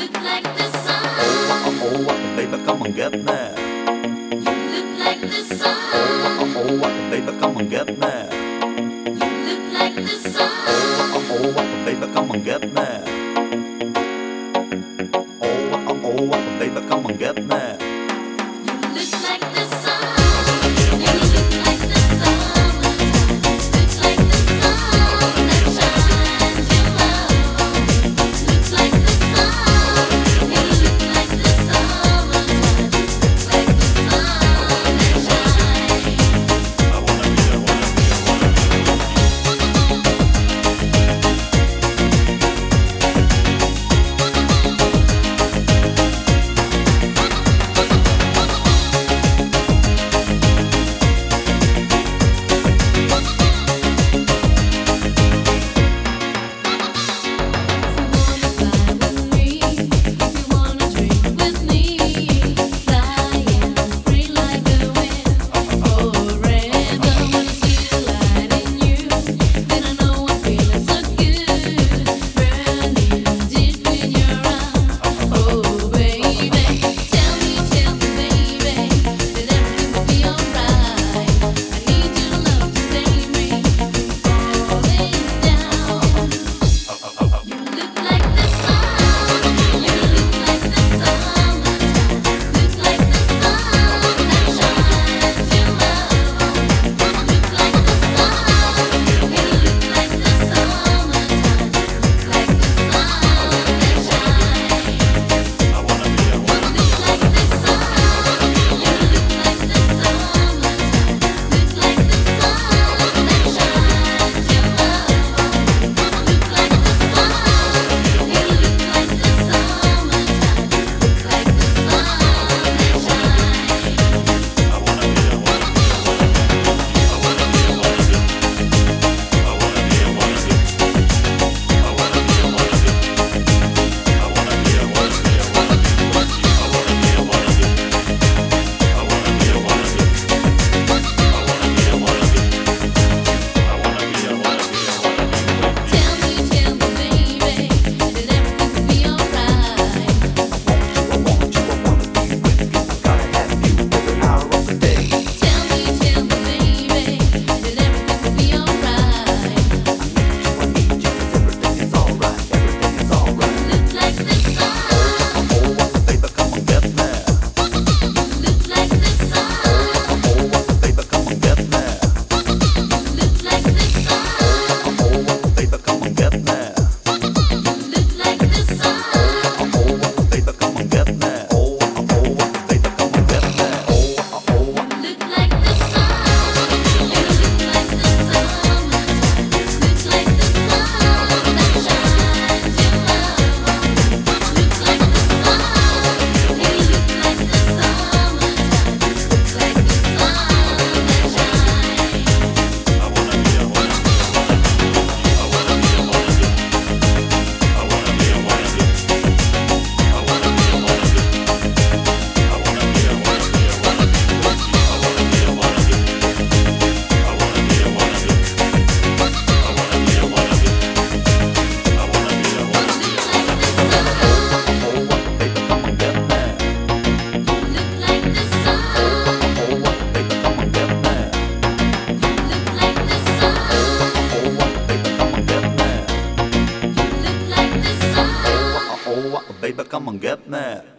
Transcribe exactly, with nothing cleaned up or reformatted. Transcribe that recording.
look like the sun. Oh, oh, oh, baby, come on, get me. You look like the sun. Oh, oh, oh, baby, come on, get me. You look like the sun. Oh, oh, baby, come on, get me. Oh, oh, baby, come on, get me. You look like the sun. You look like the summertime. Look like the sun that shines your love. Look like the sun. You look like the summertime. Look like the sun that shines. I wanna be, I wanna be, I wanna be. Baby, come on, get me.